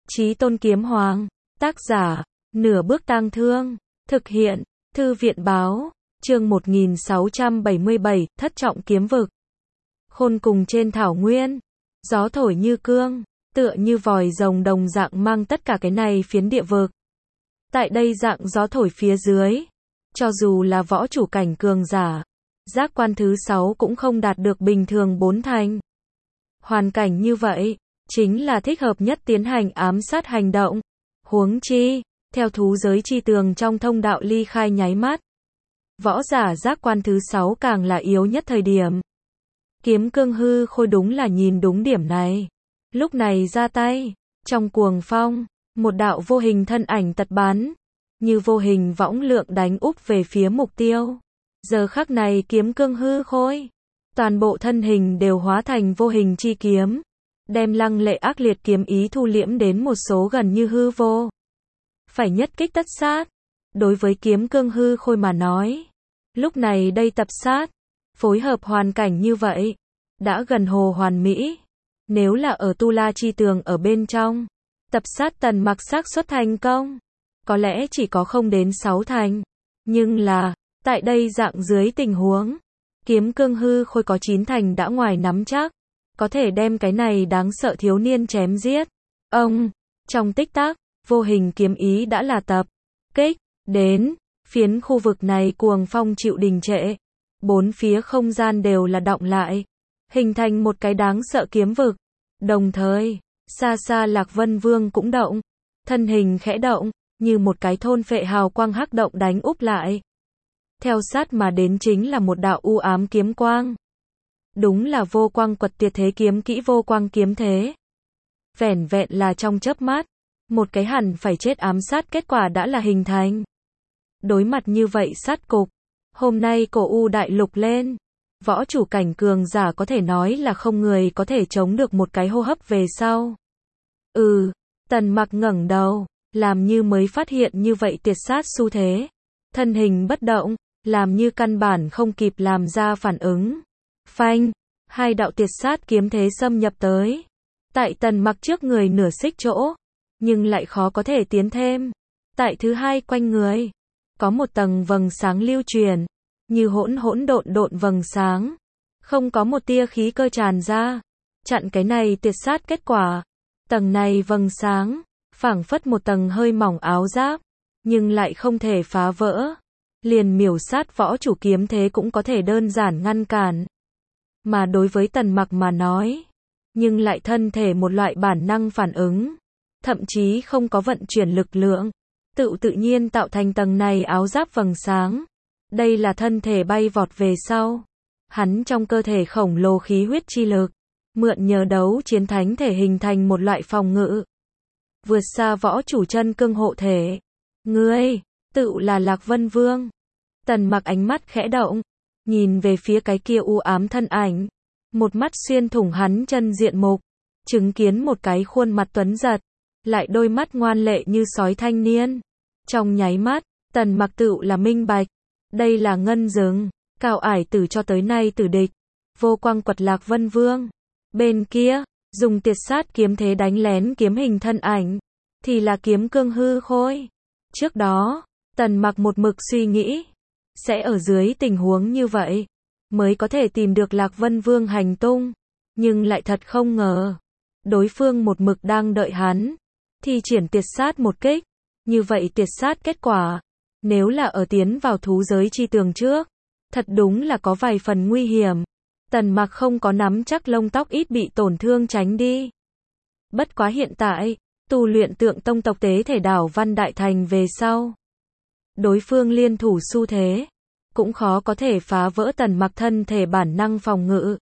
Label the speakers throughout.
Speaker 1: Chí Tôn Kiếm Hoàng, tác giả, Nửa Bước Tang Thương, thực hiện, Thư viện báo, chương 1677, Thất Trọng Kiếm Vực. Khôn cùng trên thảo nguyên, gió thổi như cương, tựa như vòi rồng đồng dạng mang tất cả cái này phiến địa vực. Tại đây dạng gió thổi phía dưới, cho dù là võ chủ cảnh cường giả, giác quan thứ 6 cũng không đạt được bình thường 4 thành. Hoàn cảnh như vậy, chính là thích hợp nhất tiến hành ám sát hành động. Huống chi, theo thú giới chi tường trong thông đạo ly khai nháy mắt, võ giả giác quan thứ 6 càng là yếu nhất thời điểm. Kiếm Cương Hư Khôi đúng là nhìn đúng điểm này. Lúc này ra tay, trong cuồng phong, một đạo vô hình thân ảnh tật bắn, như vô hình võng lượng đánh úp về phía mục tiêu. Giờ khắc này Kiếm Cương Hư Khôi, toàn bộ thân hình đều hóa thành vô hình chi kiếm, đem lăng lệ ác liệt kiếm ý thu liễm đến một số gần như hư vô. Phải nhất kích tất sát. Đối với Kiếm Cương Hư Khôi mà nói, lúc này đây tập sát, phối hợp hoàn cảnh như vậy, đã gần hồ hoàn mỹ. Nếu là ở Tu La Chi Tường ở bên trong, tập sát Tần Mặc xác suất thành công, có lẽ chỉ có không đến 6 thành. Nhưng là, tại đây dạng dưới tình huống, Kiếm Cương Hư Khôi có 9 thành đã ngoài nắm chắc, có thể đem cái này đáng sợ thiếu niên chém giết. Ông, trong tích tắc, vô hình kiếm ý đã là tập kích đến, phiến khu vực này cuồng phong chịu đình trệ, bốn phía không gian đều là đọng lại, hình thành một cái đáng sợ kiếm vực. Đồng thời, xa xa Lạc Vân Vương cũng động, thân hình khẽ động, như một cái thôn phệ hào quang hắc động đánh úp lại. Theo sát mà đến chính là một đạo u ám kiếm quang. Đúng là vô quang quật tuyệt thế kiếm kỹ vô quang kiếm thế. Vẻn vẹn là trong chớp mắt, một cái hẳn phải chết ám sát kết quả đã là hình thành. Đối mặt như vậy sát cục, hôm nay cổ U đại lục lên, võ chủ cảnh cường giả có thể nói là không người có thể chống được một cái hô hấp về sau. Tần Mặc ngẩng đầu, làm như mới phát hiện như vậy tuyệt sát xu thế, thân hình bất động, làm như căn bản không kịp làm ra phản ứng. Phanh, hai đạo tuyệt sát kiếm thế xâm nhập tới, tại Tần Mặc trước người nửa xích chỗ, nhưng lại khó có thể tiến thêm. Tại thứ hai quanh người, có một tầng vầng sáng lưu truyền, như hỗn hỗn độn độn vầng sáng, không có một tia khí cơ tràn ra, chặn cái này tuyệt sát kết quả. Tầng này vầng sáng, phảng phất một tầng hơi mỏng áo giáp, nhưng lại không thể phá vỡ, liền miểu sát võ chủ kiếm thế cũng có thể đơn giản ngăn cản. Mà đối với Tần Mặc mà nói, nhưng lại thân thể một loại bản năng phản ứng, thậm chí không có vận chuyển lực lượng, tự nhiên tạo thành tầng này áo giáp vầng sáng. Đây là thân thể bay vọt về sau, hắn trong cơ thể khổng lồ khí huyết chi lực, mượn nhờ đấu chiến thánh thể hình thành một loại phòng ngự, vượt xa võ chủ chân cương hộ thể. Ngươi, tự là Lạc Vân Vương. Tần Mặc ánh mắt khẽ động, nhìn về phía cái kia u ám thân ảnh, một mắt xuyên thủng hắn chân diện mục, chứng kiến một cái khuôn mặt tuấn giật, lại đôi mắt ngoan lệ như sói thanh niên. Trong nháy mắt, Tần Mặc tự là minh bạch, đây là Ngân Dừng, Cao Ải Tử cho tới nay tử địch, vô quang quật Lạc Vân Vương. Bên kia, dùng tuyệt sát kiếm thế đánh lén kiếm hình thân ảnh, thì là Kiếm Cương Hư Khôi. Trước đó, Tần Mặc một mực suy nghĩ, sẽ ở dưới tình huống như vậy, mới có thể tìm được Lạc Vân Vương hành tung, nhưng lại thật không ngờ, đối phương một mực đang đợi hắn, thi triển tuyệt sát một kích, như vậy tuyệt sát kết quả, nếu là ở tiến vào thú giới chi tường trước, thật đúng là có vài phần nguy hiểm. Tần Mặc không có nắm chắc lông tóc ít bị tổn thương tránh đi. Bất quá hiện tại, tu luyện Tượng Tông tộc tế thể đảo Văn Đại Thành về sau, đối phương liên thủ xu thế, cũng khó có thể phá vỡ Tần Mặc thân thể bản năng phòng ngự.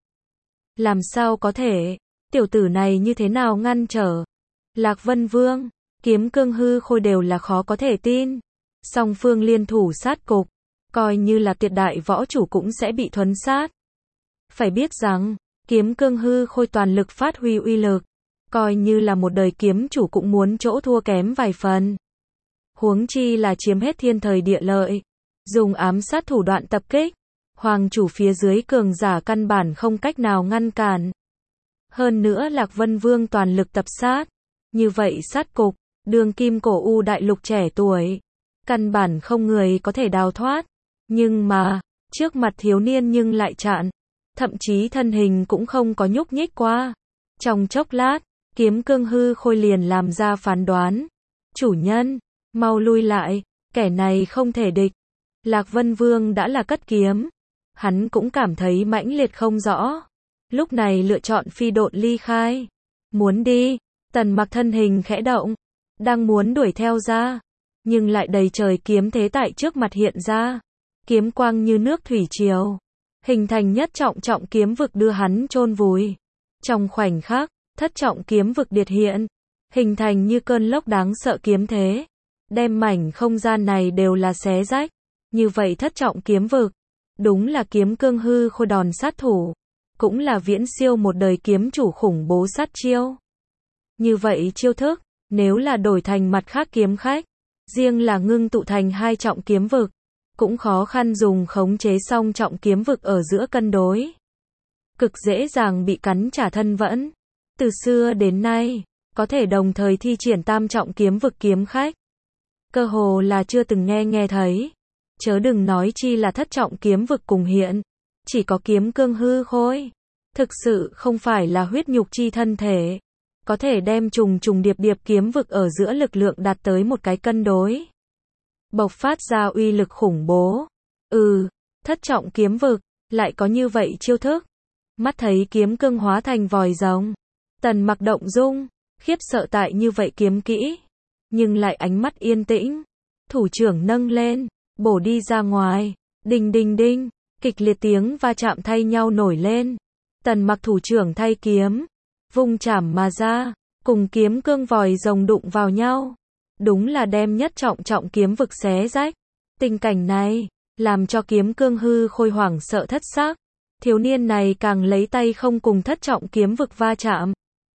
Speaker 1: Làm sao có thể, tiểu tử này như thế nào ngăn trở? Lạc Vân Vương, Kiếm Cương Hư Khôi đều là khó có thể tin. Song phương liên thủ sát cục, coi như là tuyệt đại võ chủ cũng sẽ bị thuấn sát. Phải biết rằng, Kiếm Cương Hư Khôi toàn lực phát huy uy lực, coi như là một đời kiếm chủ cũng muốn chỗ thua kém vài phần. Huống chi là chiếm hết thiên thời địa lợi, dùng ám sát thủ đoạn tập kích, hoàng chủ phía dưới cường giả căn bản không cách nào ngăn cản. Hơn nữa Lạc Vân Vương toàn lực tập sát, Như vậy sát cục, đương kim cổ u đại lục trẻ tuổi, căn bản không người có thể đào thoát. Nhưng mà, trước mặt thiếu niên nhưng lại chặn, thậm chí thân hình cũng không có nhúc nhích qua. Trong chốc lát, Kiếm Cương hư khôi liền làm ra phán đoán. Chủ nhân, mau lui lại, kẻ này không thể địch. Lạc Vân Vương đã là cất kiếm. Hắn cũng cảm thấy mãnh liệt không rõ. Lúc này lựa chọn phi độn ly khai. Muốn đi, Tần Mặc thân hình khẽ động, đang muốn đuổi theo ra. Nhưng lại đầy trời kiếm thế tại trước mặt hiện ra. Kiếm quang như nước thủy triều, hình thành nhất trọng kiếm vực đưa hắn chôn vùi. Trong khoảnh khắc, thất trọng kiếm vực điệt hiện, hình thành như cơn lốc đáng sợ kiếm thế, đem mảnh không gian này đều là xé rách. Như vậy thất trọng kiếm vực, đúng là Kiếm Cương hư khôi đòn sát thủ, cũng là viễn siêu một đời kiếm chủ khủng bố sát chiêu. Như vậy chiêu thức, nếu là đổi thành mặt khác kiếm khách, riêng là ngưng tụ thành hai trọng kiếm vực, cũng khó khăn dùng khống chế song trọng kiếm vực ở giữa cân đối. Cực dễ dàng bị cắn trả thân vẫn. Từ xưa đến nay, có thể đồng thời thi triển tam trọng kiếm vực kiếm khách, cơ hồ là chưa từng nghe thấy. Chớ đừng nói chi là thất trọng kiếm vực cùng hiện. Chỉ có Kiếm Cương hư khôi, thực sự không phải là huyết nhục chi thân thể, có thể đem trùng điệp kiếm vực ở giữa lực lượng đạt tới một cái cân đối, bộc phát ra uy lực khủng bố. Thất trọng kiếm vực, lại có như vậy chiêu thức. Mắt thấy kiếm cương hóa thành vòi rồng, Tần Mặc động dung, khiếp sợ tại như vậy kiếm kỹ, nhưng lại ánh mắt yên tĩnh, thủ trưởng nâng lên, bổ đi ra ngoài, đinh đinh đinh, kịch liệt tiếng va chạm thay nhau nổi lên. Tần Mặc thủ trưởng thay kiếm, vung chảm mà ra, cùng kiếm cương vòi rồng đụng vào nhau, đúng là đem nhất trọng kiếm vực xé rách. Tình cảnh này, làm cho Kiếm Cương hư khôi hoảng sợ thất xác. Thiếu niên này càng lấy tay không cùng thất trọng kiếm vực va chạm,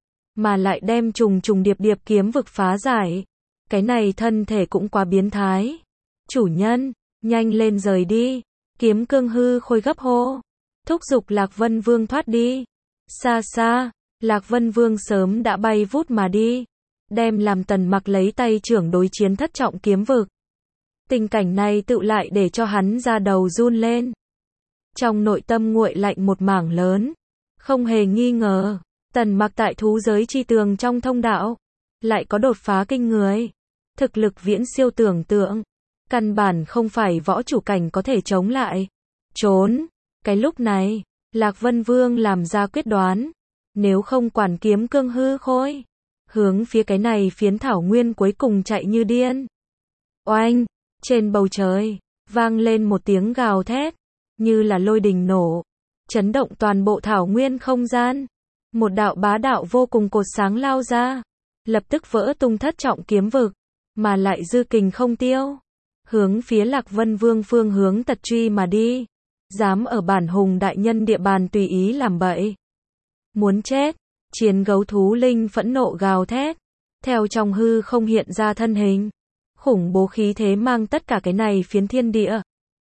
Speaker 1: mà lại đem trùng điệp kiếm vực phá giải. Cái này thân thể cũng quá biến thái. Chủ nhân, nhanh lên rời đi. Kiếm Cương hư khôi gấp hô, thúc giục Lạc Vân Vương thoát đi. Xa xa, Lạc Vân Vương sớm đã bay vút mà đi, đem làm Tần Mặc lấy tay trưởng đối chiến thất trọng kiếm vực. Tình cảnh này tự lại để cho hắn da đầu run lên. Trong nội tâm nguội lạnh một mảng lớn. Không hề nghi ngờ, Tần Mặc tại thú giới chi tường trong thông đạo, lại có đột phá kinh người. Thực lực viễn siêu tưởng tượng, căn bản không phải võ chủ cảnh có thể chống lại. Trốn. Cái lúc này, Lạc Vân Vương làm ra quyết đoán. Nếu không quản Kiếm Cương hư khôi, hướng phía cái này phiến thảo nguyên cuối cùng chạy như điên. Oanh, trên bầu trời, vang lên một tiếng gào thét, như là lôi đình nổ, chấn động toàn bộ thảo nguyên không gian. Một đạo bá đạo vô cùng cột sáng lao ra, lập tức vỡ tung thất trọng kiếm vực, mà lại dư kình không tiêu, hướng phía Lạc Vân Vương phương hướng tật truy mà đi. Dám ở bản hùng đại nhân địa bàn tùy ý làm bậy, muốn chết. Chiến gấu thú linh phẫn nộ gào thét, theo trong hư không hiện ra thân hình, khủng bố khí thế mang tất cả cái này phiến thiên địa.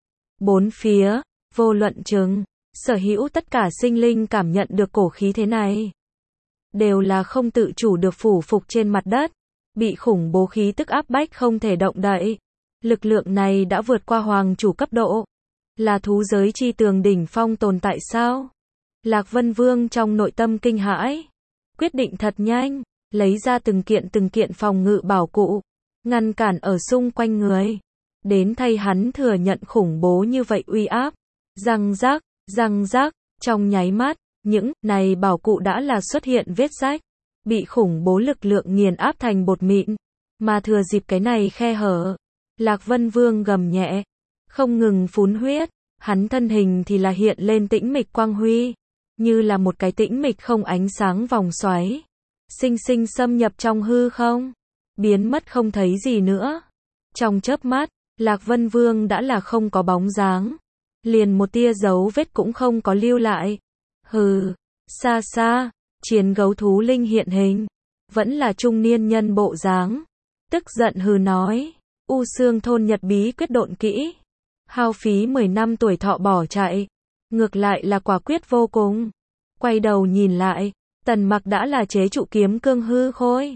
Speaker 1: Bốn phía, vô luận chừng, sở hữu tất cả sinh linh cảm nhận được cổ khí thế này, đều là không tự chủ được phủ phục trên mặt đất, bị khủng bố khí tức áp bách không thể động đậy. Lực lượng này đã vượt qua hoàng chủ cấp độ, là thú giới chi tường đỉnh phong tồn tại sao? Lạc Vân Vương trong nội tâm kinh hãi, quyết định thật nhanh, lấy ra từng kiện phòng ngự bảo cụ, ngăn cản ở xung quanh người, đến thay hắn thừa nhận khủng bố như vậy uy áp. Răng rác, trong nháy mắt, những này bảo cụ đã là xuất hiện vết rách, bị khủng bố lực lượng nghiền áp thành bột mịn, mà thừa dịp cái này khe hở, Lạc Vân Vương gầm nhẹ, không ngừng phun huyết, hắn thân hình thì là hiện lên tĩnh mịch quang huy, như là một cái tĩnh mịch không ánh sáng vòng xoáy, sinh sinh xâm nhập trong hư không, biến mất không thấy gì nữa. Trong chớp mắt, Lạc Vân Vương đã là không có bóng dáng, liền một tia dấu vết cũng không có lưu lại. Hừ, xa xa, chiến gấu thú linh hiện hình, vẫn là trung niên nhân bộ dáng, tức giận hừ nói, U Xương thôn nhật bí quyết độn kỹ, hao phí 10 năm tuổi thọ bỏ chạy, ngược lại là quả quyết vô cùng. Quay đầu nhìn lại, Tần Mặc đã là chế trụ Kiếm Cương hư khôi,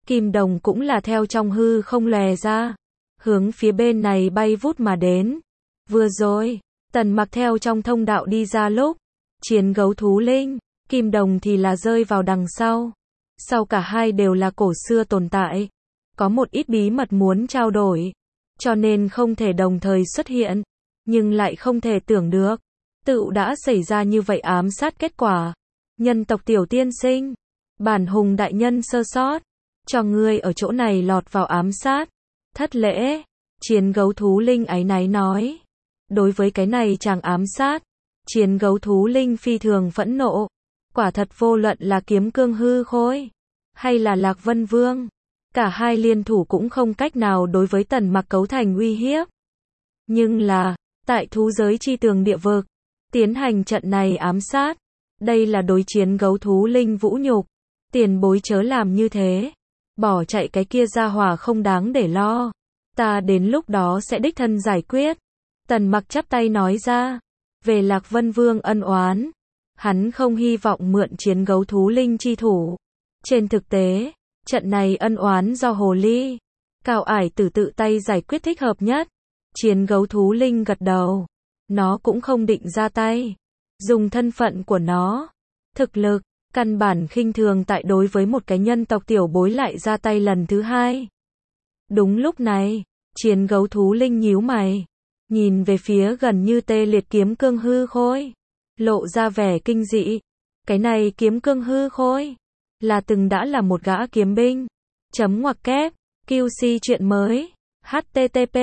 Speaker 1: kim đồng cũng là theo trong hư không lòe ra, hướng phía bên này bay vút mà đến. Vừa rồi, Tần Mặc theo trong thông đạo đi ra lúc, chiến gấu thú linh, kim đồng thì là rơi vào đằng sau. Sau cả hai đều là cổ xưa tồn tại, có một ít bí mật muốn trao đổi, cho nên không thể đồng thời xuất hiện, nhưng lại không thể tưởng được, tựu đã xảy ra như vậy ám sát kết quả. Nhân tộc tiểu tiên sinh, bản hùng đại nhân sơ sót, cho ngươi ở chỗ này lọt vào ám sát, thất lễ. Chiến gấu thú linh áy náy nói. Đối với cái này chàng ám sát, chiến gấu thú linh phi thường phẫn nộ. Quả thật vô luận là kiếm cương hư khôi, hay là Lạc Vân Vương, cả hai liên thủ cũng không cách nào đối với Tần Mặc cấu thành uy hiếp. Nhưng là, tại thú giới chi tường địa vực, tiến hành trận này ám sát, đây là đối chiến gấu thú linh vũ nhục. Tiền bối chớ làm như thế, bỏ chạy cái kia ra hỏa không đáng để lo, ta đến lúc đó sẽ đích thân giải quyết. Tần Mặc chắp tay nói ra, về Lạc Vân Vương ân oán, hắn không hy vọng mượn chiến gấu thú linh chi thủ. Trên thực tế, trận này ân oán do hồ ly, Cao Ải Tử tự tay giải quyết thích hợp nhất. Chiến gấu thú linh gật đầu, nó cũng không định ra tay, dùng thân phận của nó, thực lực, căn bản khinh thường tại đối với một cái nhân tộc tiểu bối lại ra tay lần thứ hai. Đúng lúc này, chiến gấu thú linh nhíu mày, nhìn về phía gần như tê liệt kiếm cương hư khôi, lộ ra vẻ kinh dị. Cái này kiếm cương hư khôi, là từng đã là một gã kiếm binh. _kép, QC chuyện mới, http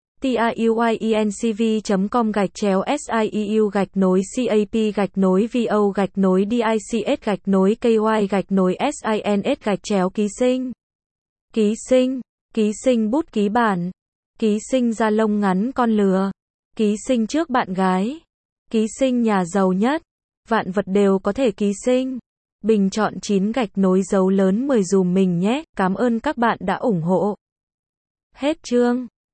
Speaker 1: tiuyencv.com/vo-dics-ky-sins-ký sinh, ký sinh bút ký bản, ký sinh da lông ngắn con lừa, ký sinh trước bạn gái, ký sinh nhà giàu nhất, vạn vật đều có thể ký sinh. Bình chọn 9 gạch nối dấu lớn 10 dùm mình nhé, cảm ơn các bạn đã ủng hộ. Hết chương.